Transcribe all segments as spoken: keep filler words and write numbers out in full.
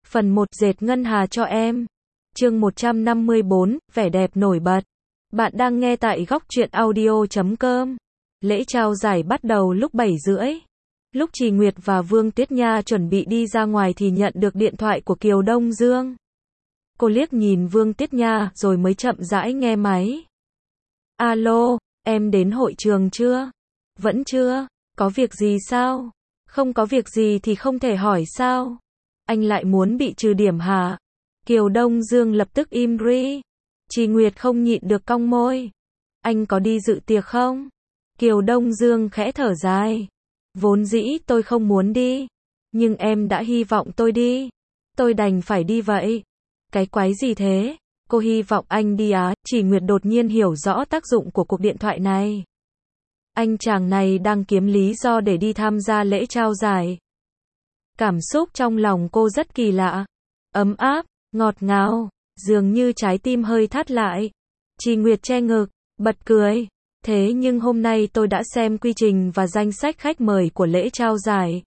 Phần một dệt ngân hà cho em. Chương một trăm năm mươi bốn, vẻ đẹp nổi bật. Bạn đang nghe tại góc truyện audio chấm com. Lễ trao giải bắt đầu lúc bảy rưỡi. Lúc Trì Nguyệt và Vương Tuyết Nha chuẩn bị đi ra ngoài thì nhận được điện thoại của Kiều Đông Dương. Cô liếc nhìn Vương Tuyết Nha rồi mới chậm rãi nghe máy. Alo, em đến hội trường chưa? Vẫn chưa, có việc gì sao? Không có việc gì thì không thể hỏi sao? Anh lại muốn bị trừ điểm hả? Kiều Đông Dương lập tức im ri. Trì Nguyệt không nhịn được cong môi. Anh có đi dự tiệc không? Kiều Đông Dương khẽ thở dài. Vốn dĩ tôi không muốn đi. Nhưng em đã hy vọng tôi đi. Tôi đành phải đi vậy. Cái quái gì thế? Cô hy vọng anh đi á? Trì Nguyệt đột nhiên hiểu rõ tác dụng của cuộc điện thoại này. Anh chàng này đang kiếm lý do để đi tham gia lễ trao giải. Cảm xúc trong lòng cô rất kỳ lạ. Ấm áp, ngọt ngào, dường như trái tim hơi thắt lại. Trì Nguyệt che ngực, bật cười. Thế nhưng hôm nay tôi đã xem quy trình và danh sách khách mời của lễ trao giải.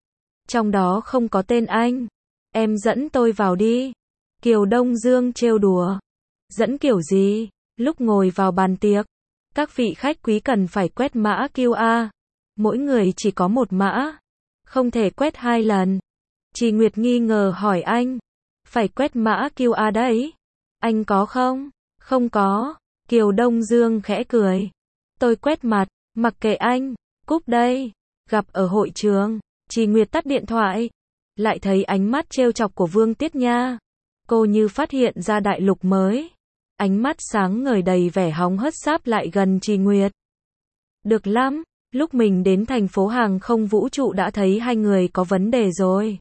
Trong đó không có tên anh. Em dẫn tôi vào đi. Kiều Đông Dương trêu đùa. Dẫn kiểu gì? Lúc ngồi vào bàn tiệc, các vị khách quý cần phải quét mã quy rờ. Mỗi người chỉ có một mã. Không thể quét hai lần. Trì Nguyệt nghi ngờ hỏi anh. Phải quét mã quy rờ đấy. Anh có không? Không có. Kiều Đông Dương khẽ cười. Tôi quét mặt, mặc kệ anh. Cúp đây. Gặp ở hội trường. Trì Nguyệt tắt điện thoại. Lại thấy ánh mắt trêu chọc của Vương Tuyết Nha. Cô như phát hiện ra đại lục mới. Ánh mắt sáng ngời đầy vẻ hóng hớt sáp lại gần Trì Nguyệt. Được lắm. Lúc mình đến thành phố hàng không vũ trụ đã thấy hai người có vấn đề rồi.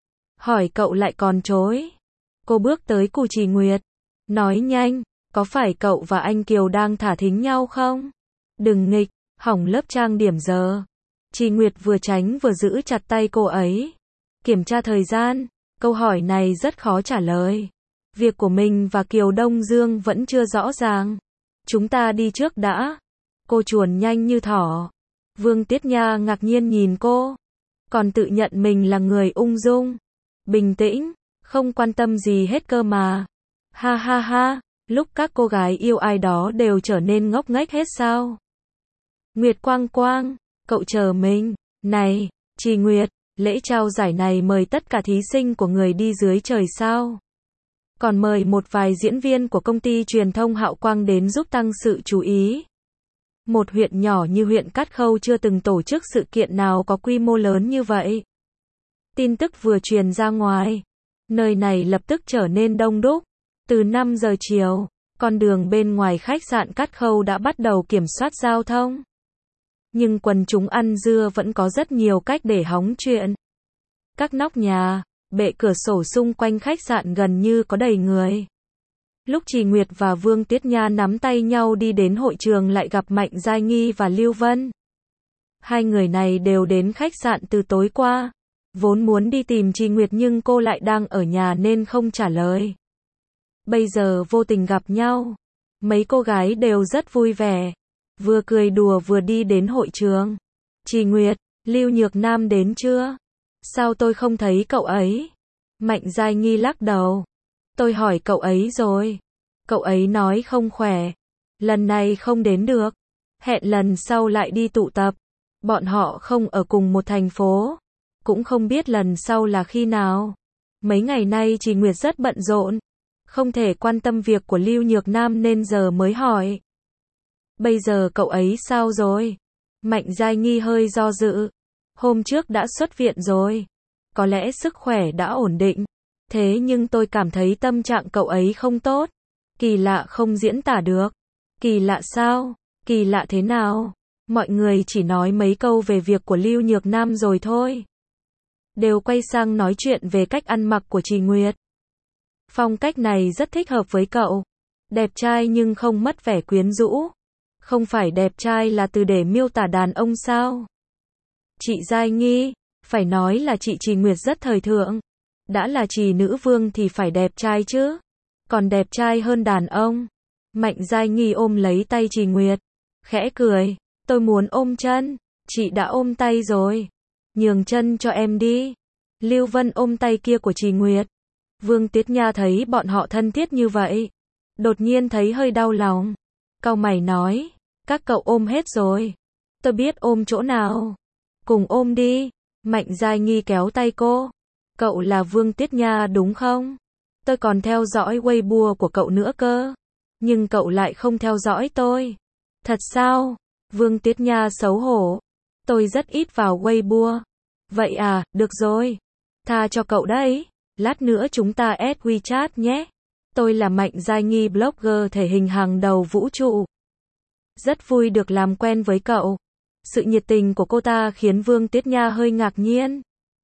Hỏi cậu lại còn chối. Cô bước tới cù Trì Nguyệt. Nói nhanh, có phải cậu và anh Kiều đang thả thính nhau không? Đừng nghịch, hỏng lớp trang điểm giờ. Trì Nguyệt vừa tránh vừa giữ chặt tay cô ấy. Kiểm tra thời gian, câu hỏi này rất khó trả lời. Việc của mình và Kiều Đông Dương vẫn chưa rõ ràng. Chúng ta đi trước đã. Cô chuồn nhanh như thỏ. Vương Tuyết Nha ngạc nhiên nhìn cô. Còn tự nhận mình là người ung dung, bình tĩnh, không quan tâm gì hết cơ mà. Ha ha ha, lúc các cô gái yêu ai đó đều trở nên ngốc nghếch hết sao? Nguyệt Quang Quang, cậu chờ mình. Này, Trì Nguyệt, lễ trao giải này mời tất cả thí sinh của người đi dưới trời sao? Còn mời một vài diễn viên của công ty truyền thông Hạo Quang đến giúp tăng sự chú ý. Một huyện nhỏ như huyện Cát Khâu chưa từng tổ chức sự kiện nào có quy mô lớn như vậy. Tin tức vừa truyền ra ngoài, nơi này lập tức trở nên đông đúc. Từ năm giờ chiều, con đường bên ngoài khách sạn Cát Khâu đã bắt đầu kiểm soát giao thông. Nhưng quần chúng ăn dưa vẫn có rất nhiều cách để hóng chuyện. Các nóc nhà, bệ cửa sổ xung quanh khách sạn gần như có đầy người. Lúc Trì Nguyệt và Vương Tuyết Nha nắm tay nhau đi đến hội trường lại gặp Mạnh Giai Nghi và Lưu Vân. Hai người này đều đến khách sạn từ tối qua. Vốn muốn đi tìm Trì Nguyệt nhưng cô lại đang ở nhà nên không trả lời. Bây giờ vô tình gặp nhau. Mấy cô gái đều rất vui vẻ. Vừa cười đùa vừa đi đến hội trường. Trì Nguyệt, Lưu Nhược Nam đến chưa? Sao tôi không thấy cậu ấy? Mạnh Giai Nghi lắc đầu. Tôi hỏi cậu ấy rồi. Cậu ấy nói không khỏe. Lần này không đến được. Hẹn lần sau lại đi tụ tập. Bọn họ không ở cùng một thành phố. Cũng không biết lần sau là khi nào. Mấy ngày nay Trì Nguyệt rất bận rộn. Không thể quan tâm việc của Lưu Nhược Nam nên giờ mới hỏi. Bây giờ cậu ấy sao rồi? Mạnh Giai Nghi hơi do dự. Hôm trước đã xuất viện rồi. Có lẽ sức khỏe đã ổn định. Thế nhưng tôi cảm thấy tâm trạng cậu ấy không tốt. Kỳ lạ không diễn tả được. Kỳ lạ sao? Kỳ lạ thế nào? Mọi người chỉ nói mấy câu về việc của Lưu Nhược Nam rồi thôi. Đều quay sang nói chuyện về cách ăn mặc của Trì Nguyệt. Phong cách này rất thích hợp với cậu. Đẹp trai nhưng không mất vẻ quyến rũ. Không phải đẹp trai là từ để miêu tả đàn ông sao? Chị Giai Nghi, phải nói là chị Trì Nguyệt rất thời thượng. Đã là Trì nữ vương thì phải đẹp trai chứ. Còn đẹp trai hơn đàn ông. Mạnh Giai Nghi ôm lấy tay Trì Nguyệt. Khẽ cười. Tôi muốn ôm chân. Chị đã ôm tay rồi. Nhường chân cho em đi. Lưu Vân ôm tay kia của Trì Nguyệt. Vương Tuyết Nha thấy bọn họ thân thiết như vậy, đột nhiên thấy hơi đau lòng. Cau mày nói, các cậu ôm hết rồi. Tôi biết ôm chỗ nào. Cùng ôm đi. Mạnh Giai Nghi kéo tay cô. Cậu là Vương Tuyết Nha đúng không? Tôi còn theo dõi Weibo của cậu nữa cơ. Nhưng cậu lại không theo dõi tôi. Thật sao? Vương Tuyết Nha xấu hổ. Tôi rất ít vào Weibo. Vậy à, được rồi. Tha cho cậu đấy. Lát nữa chúng ta add WeChat nhé. Tôi là Mạnh Giai Nghi, blogger thể hình hàng đầu vũ trụ. Rất vui được làm quen với cậu. Sự nhiệt tình của cô ta khiến Vương Tuyết Nha hơi ngạc nhiên.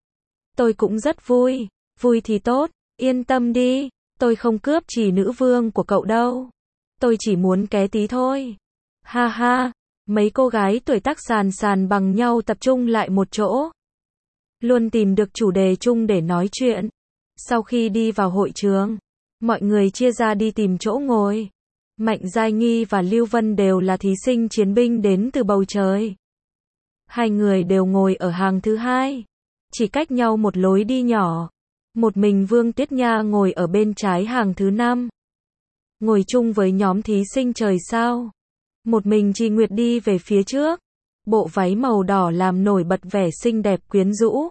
Tôi cũng rất vui. Vui thì tốt. Yên tâm đi. Tôi không cướp chỉ nữ vương của cậu đâu. Tôi chỉ muốn ké tí thôi. Ha ha. Mấy cô gái tuổi tác sàn sàn bằng nhau tập trung lại một chỗ. Luôn tìm được chủ đề chung để nói chuyện. Sau khi đi vào hội trường, mọi người chia ra đi tìm chỗ ngồi. Mạnh Giai Nghi và Lưu Vân đều là thí sinh chiến binh đến từ bầu trời. Hai người đều ngồi ở hàng thứ hai, chỉ cách nhau một lối đi nhỏ. Một mình Vương Tuyết Nha ngồi ở bên trái hàng thứ năm, ngồi chung với nhóm thí sinh trời sao. Một mình Trì Nguyệt đi về phía trước, bộ váy màu đỏ làm nổi bật vẻ xinh đẹp quyến rũ.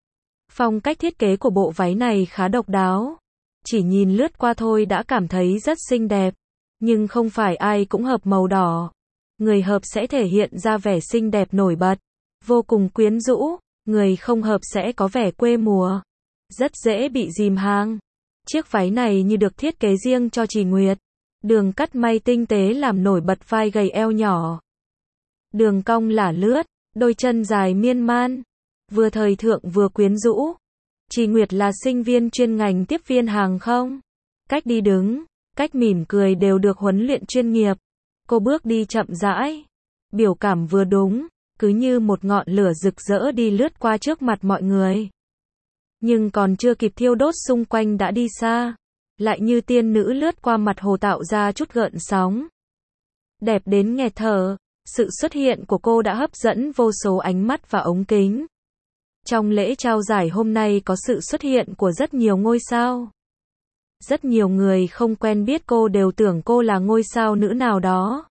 Phong cách thiết kế của bộ váy này khá độc đáo. Chỉ nhìn lướt qua thôi đã cảm thấy rất xinh đẹp. Nhưng không phải ai cũng hợp màu đỏ. Người hợp sẽ thể hiện ra vẻ xinh đẹp nổi bật, vô cùng quyến rũ. Người không hợp sẽ có vẻ quê mùa, rất dễ bị dìm hàng. Chiếc váy này như được thiết kế riêng cho Trì Nguyệt. Đường cắt may tinh tế làm nổi bật vai gầy eo nhỏ. Đường cong lả lướt, đôi chân dài miên man. Vừa thời thượng vừa quyến rũ. Trì Nguyệt là sinh viên chuyên ngành tiếp viên hàng không. Cách đi đứng, cách mỉm cười đều được huấn luyện chuyên nghiệp. Cô bước đi chậm rãi, biểu cảm vừa đúng, cứ như một ngọn lửa rực rỡ đi lướt qua trước mặt mọi người. Nhưng còn chưa kịp thiêu đốt xung quanh đã đi xa, lại như tiên nữ lướt qua mặt hồ tạo ra chút gợn sóng. Đẹp đến nghẹt thở, sự xuất hiện của cô đã hấp dẫn vô số ánh mắt và ống kính. Trong lễ trao giải hôm nay có sự xuất hiện của rất nhiều ngôi sao. Rất nhiều người không quen biết cô đều tưởng cô là ngôi sao nữ nào đó.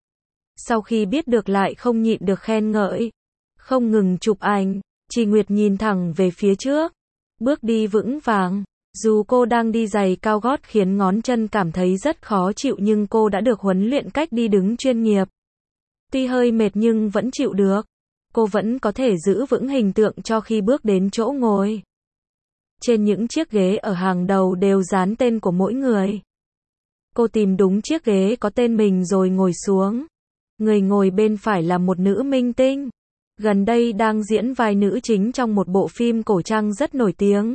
Sau khi biết được lại không nhịn được khen ngợi. Không ngừng chụp ảnh, Trì Nguyệt nhìn thẳng về phía trước. Bước đi vững vàng. Dù cô đang đi giày cao gót khiến ngón chân cảm thấy rất khó chịu nhưng cô đã được huấn luyện cách đi đứng chuyên nghiệp. Tuy hơi mệt nhưng vẫn chịu được. Cô vẫn có thể giữ vững hình tượng cho khi bước đến chỗ ngồi. Trên những chiếc ghế ở hàng đầu đều dán tên của mỗi người. Cô tìm đúng chiếc ghế có tên mình rồi ngồi xuống. Người ngồi bên phải là một nữ minh tinh. Gần đây đang diễn vai nữ chính trong một bộ phim cổ trang rất nổi tiếng.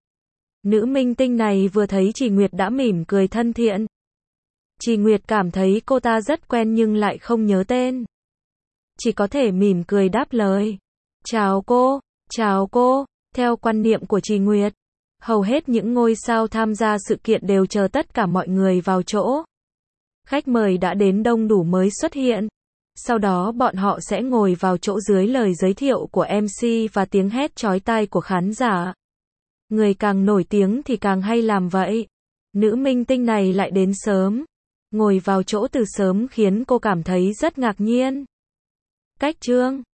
Nữ minh tinh này vừa thấy Trì Nguyệt đã mỉm cười thân thiện. Trì Nguyệt cảm thấy cô ta rất quen nhưng lại không nhớ tên. Chỉ có thể mỉm cười đáp lời. Chào cô, chào cô. Theo quan niệm của Trì Nguyệt, hầu hết những ngôi sao tham gia sự kiện đều chờ tất cả mọi người vào chỗ. Khách mời đã đến đông đủ mới xuất hiện. Sau đó bọn họ sẽ ngồi vào chỗ dưới lời giới thiệu của em xê và tiếng hét chói tai của khán giả. Người càng nổi tiếng thì càng hay làm vậy. Nữ minh tinh này lại đến sớm, ngồi vào chỗ từ sớm khiến cô cảm thấy rất ngạc nhiên. Cách trương